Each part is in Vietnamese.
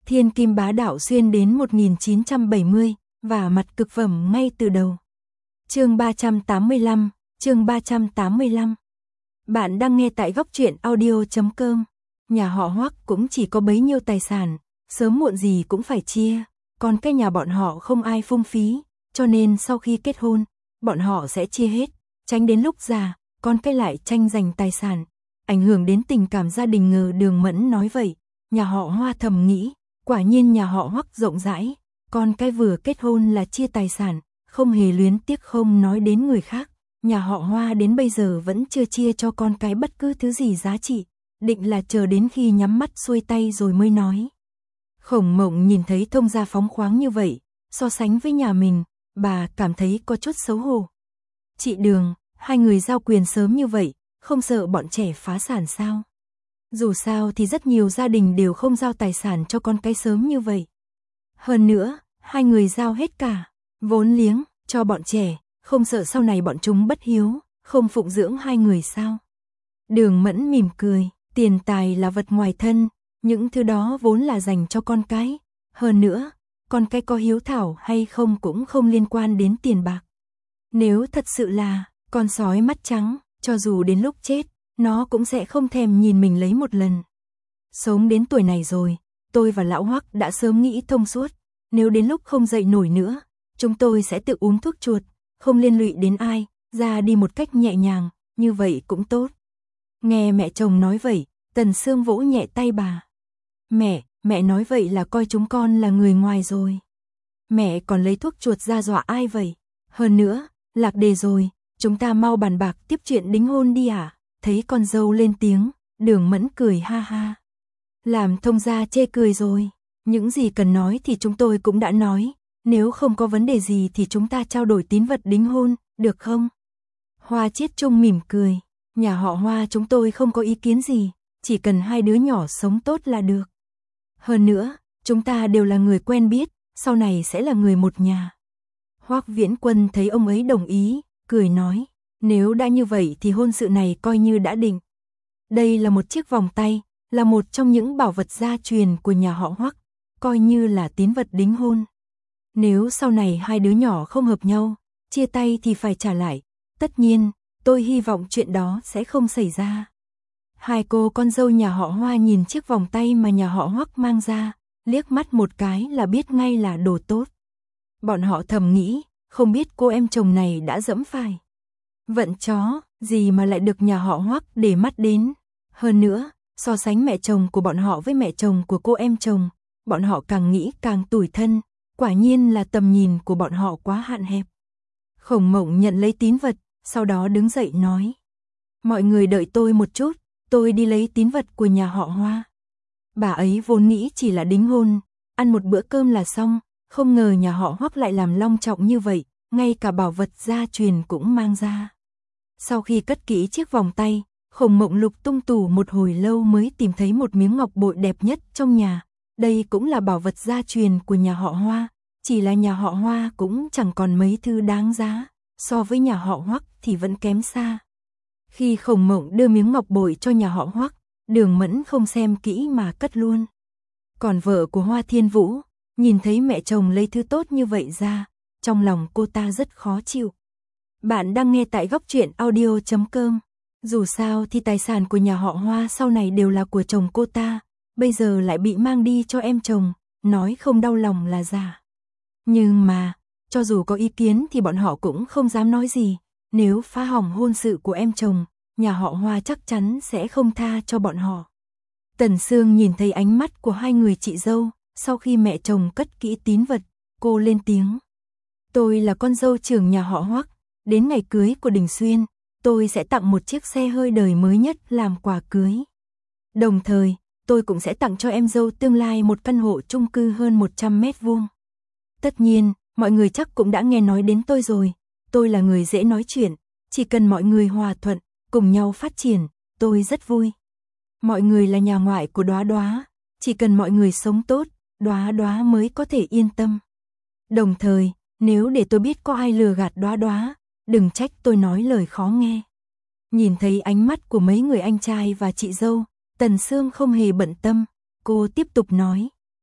Thiên kim bá đạo xuyên đến 1970, và mặt cực phẩm ngay từ đầu. Chương 385, chương 385. Bạn đang nghe tại góc truyện audio.com. Nhà họ Hoắc cũng chỉ có bấy nhiêu tài sản, sớm muộn gì cũng phải chia, còn cái nhà bọn họ không ai phung phí, cho nên sau khi kết hôn, bọn họ sẽ chia hết, tránh đến lúc già, con cái lại tranh giành tài sản, ảnh hưởng đến tình cảm gia đình. Ngờ Đường Mẫn nói vậy, nhà họ Hoa thầm nghĩ, quả nhiên nhà họ Hoắc rộng rãi, con cái vừa kết hôn là chia tài sản, không hề luyến tiếc. Không nói đến người khác, nhà họ Hoa đến bây giờ vẫn chưa chia cho con cái bất cứ thứ gì giá trị, định là chờ đến khi nhắm mắt xuôi tay rồi mới nói. Khổng Mộng nhìn thấy Thông gia phóng khoáng như vậy, so sánh với nhà mình, bà cảm thấy có chút xấu hổ. Chị Đường, hai người giao quyền sớm như vậy, không sợ bọn trẻ phá sản sao? Dù sao thì rất nhiều gia đình đều không giao tài sản cho con cái sớm như vậy. Hơn nữa, hai người giao hết cả vốn liếng cho bọn trẻ, không sợ sau này bọn chúng bất hiếu, không phụng dưỡng hai người sao? Đường Mẫn mỉm cười, tiền tài là vật ngoài thân, những thứ đó vốn là dành cho con cái. Hơn nữa, con cái có hiếu thảo hay không cũng không liên quan đến tiền bạc. Nếu thật sự là con sói mắt trắng, cho dù đến lúc chết, nó cũng sẽ không thèm nhìn mình lấy một lần. Sống đến tuổi này rồi, tôi và lão Hoắc đã sớm nghĩ thông suốt, nếu đến lúc không dậy nổi nữa, chúng tôi sẽ tự uống thuốc chuột, không liên lụy đến ai, ra đi một cách nhẹ nhàng, như vậy cũng tốt. Nghe mẹ chồng nói vậy, Tần Sương vỗ nhẹ tay bà. Mẹ nói vậy là coi chúng con là người ngoài rồi. Mẹ còn lấy thuốc chuột ra dọa ai vậy? Hơn nữa, lạc đề rồi, chúng ta mau bàn bạc tiếp chuyện đính hôn đi à? Thấy con dâu lên tiếng, Đường Mẫn cười ha ha. Làm Thông gia chê cười rồi, những gì cần nói thì chúng tôi cũng đã nói, nếu không có vấn đề gì thì chúng ta trao đổi tín vật đính hôn, được không? Hoa Chiết Trung mỉm cười, nhà họ Hoa chúng tôi không có ý kiến gì, chỉ cần hai đứa nhỏ sống tốt là được. Hơn nữa, chúng ta đều là người quen biết, sau này sẽ là người một nhà. Hoắc Viễn Quân thấy ông ấy đồng ý, cười nói, nếu đã như vậy thì hôn sự này coi như đã định. Đây là một chiếc vòng tay, là một trong những bảo vật gia truyền của nhà họ Hoắc, coi như là tín vật đính hôn. Nếu sau này hai đứa nhỏ không hợp nhau, chia tay thì phải trả lại. Tất nhiên, tôi hy vọng chuyện đó sẽ không xảy ra. Hai cô con dâu nhà họ Hoa nhìn chiếc vòng tay mà nhà họ Hoắc mang ra, liếc mắt một cái là biết ngay là đồ tốt. Bọn họ thầm nghĩ, không biết cô em chồng này đã dẫm phải vận chó gì mà lại được nhà họ Hoắc để mắt đến. Hơn nữa, so sánh mẹ chồng của bọn họ với mẹ chồng của cô em chồng, bọn họ càng nghĩ càng tủi thân, quả nhiên là tầm nhìn của bọn họ quá hạn hẹp. Khổng Mộng nhận lấy tín vật, sau đó đứng dậy nói, mọi người đợi tôi một chút, tôi đi lấy tín vật của nhà họ Hoa. Bà ấy vốn nghĩ chỉ là đính hôn, ăn một bữa cơm là xong, không ngờ nhà họ Hoắc lại làm long trọng như vậy, ngay cả bảo vật gia truyền cũng mang ra. Sau khi cất kỹ chiếc vòng tay, Khổng Mộng lục tung tủ một hồi lâu mới tìm thấy một miếng ngọc bội đẹp nhất trong nhà. Đây cũng là bảo vật gia truyền của nhà họ Hoa, chỉ là nhà họ Hoa cũng chẳng còn mấy thứ đáng giá, so với nhà họ Hoắc thì vẫn kém xa. Khi Khổng Mộng đưa miếng ngọc bội cho nhà họ Hoắc, Đường Mẫn không xem kỹ mà cất luôn. Còn vợ của Hoa Thiên Vũ, nhìn thấy mẹ chồng lấy thứ tốt như vậy ra, trong lòng cô ta rất khó chịu. Bạn đang nghe tại góc truyện audio.com. Dù sao thì tài sản của nhà họ Hoa sau này đều là của chồng cô ta, bây giờ lại bị mang đi cho em chồng, nói không đau lòng là giả. Nhưng mà, cho dù có ý kiến thì bọn họ cũng không dám nói gì, nếu phá hỏng hôn sự của em chồng, nhà họ Hoa chắc chắn sẽ không tha cho bọn họ. Tần Sương nhìn thấy ánh mắt của hai người chị dâu, sau khi mẹ chồng cất kỹ tín vật, cô lên tiếng. Tôi là con dâu trưởng nhà họ Hoắc, đến ngày cưới của Đình Xuyên, tôi sẽ tặng một chiếc xe hơi đời mới nhất làm quà cưới. Đồng thời, tôi cũng sẽ tặng cho em dâu tương lai một căn hộ chung cư hơn 100 mét vuông. Tất nhiên, mọi người chắc cũng đã nghe nói đến tôi rồi, tôi là người dễ nói chuyện, chỉ cần mọi người hòa thuận, cùng nhau phát triển, tôi rất vui. Mọi người là nhà ngoại của Đóa Đóa, chỉ cần mọi người sống tốt, Đóa Đóa mới có thể yên tâm. Đồng thời, nếu để tôi biết có ai lừa gạt Đóa Đóa, đừng trách tôi nói lời khó nghe. Nhìn thấy ánh mắt của mấy người anh trai và chị dâu, Tần Sương không hề bận tâm, cô tiếp tục nói.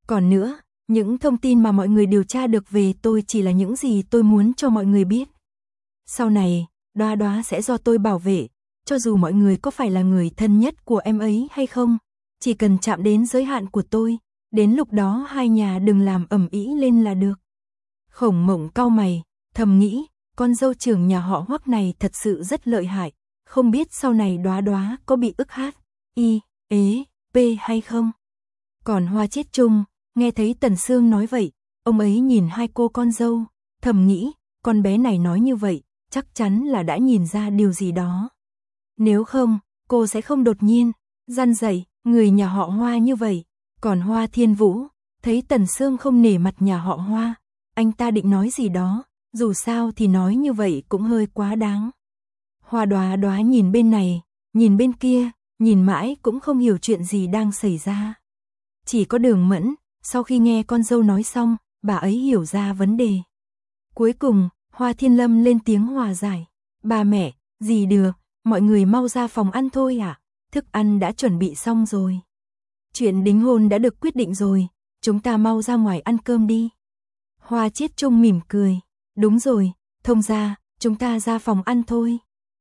Còn nữa, những thông tin mà mọi người điều tra được về tôi chỉ là những gì tôi muốn cho mọi người biết. Sau này, Đoá Đoá sẽ do tôi bảo vệ, cho dù mọi người có phải là người thân nhất của em ấy hay không, chỉ cần chạm đến giới hạn của tôi, đến lúc đó hai nhà đừng làm ầm ĩ lên là được. Khổng Mộng cau mày, thầm nghĩ, con dâu trưởng nhà họ Hoắc này thật sự rất lợi hại, không biết sau này Đoá Đoá có bị ức hát, y, ế, p hay không. Còn Hoa Chiết Trung, nghe thấy Tần Sương nói vậy, ông ấy nhìn hai cô con dâu, thầm nghĩ, con bé này nói như vậy, chắc chắn là đã nhìn ra điều gì đó. Nếu không, cô sẽ không đột nhiên răn dạy người nhà họ Hoa như vậy. Còn Hoa Thiên Vũ, thấy Tần Sương không nể mặt nhà họ Hoa, anh ta định nói gì đó, dù sao thì nói như vậy cũng hơi quá đáng. Hoa Đoá Đoá nhìn bên này, nhìn bên kia, nhìn mãi cũng không hiểu chuyện gì đang xảy ra. Chỉ có Đường Mẫn, sau khi nghe con dâu nói xong, bà ấy hiểu ra vấn đề. Cuối cùng, Hoa Thiên Lâm lên tiếng hòa giải. Bà mẹ, gì được, mọi người mau ra phòng ăn thôi ạ, thức ăn đã chuẩn bị xong rồi. Chuyện đính hôn đã được quyết định rồi, chúng ta mau ra ngoài ăn cơm đi. Hoa Chiết Trung mỉm cười, đúng rồi, Thông gia, chúng ta ra phòng ăn thôi.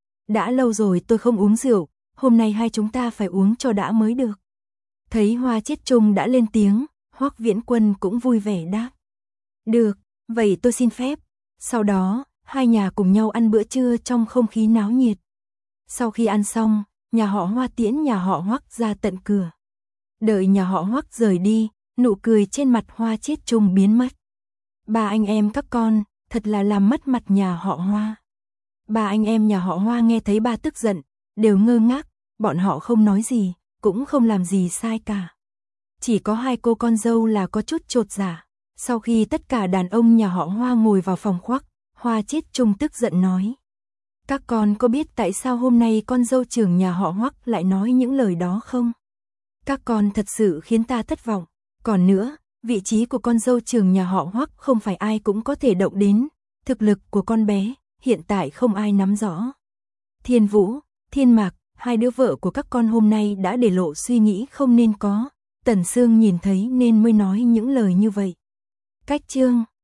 Đã lâu rồi tôi không uống rượu, hôm nay hai chúng ta phải uống cho đã mới được. Thấy Hoa Chiết Trung đã lên tiếng, Hoắc Viễn Quân cũng vui vẻ đáp. Được, vậy tôi xin phép. Sau đó, hai nhà cùng nhau ăn bữa trưa trong không khí náo nhiệt. Sau khi ăn xong, nhà họ Hoa tiễn nhà họ Hoắc ra tận cửa. Đợi nhà họ Hoắc rời đi, nụ cười trên mặt Hoa Chiết Trung biến mất. Ba anh em các con, thật là làm mất mặt nhà họ Hoa. Ba anh em nhà họ Hoa nghe thấy ba tức giận, đều ngơ ngác, bọn họ không nói gì, cũng không làm gì sai cả. Chỉ có hai cô con dâu là có chút chột dạ. Sau khi tất cả đàn ông nhà họ Hoa ngồi vào phòng khoác, Hoa Chiết Trung tức giận nói. Các con có biết tại sao hôm nay con dâu trưởng nhà họ Hoắc lại nói những lời đó không? Các con thật sự khiến ta thất vọng. Còn nữa, vị trí của con dâu trưởng nhà họ Hoắc không phải ai cũng có thể động đến. Thực lực của con bé, hiện tại không ai nắm rõ. Thiên Vũ, Thiên Mạc, hai đứa vợ của các con hôm nay đã để lộ suy nghĩ không nên có. Tần Sương nhìn thấy nên mới nói những lời như vậy. Cách chương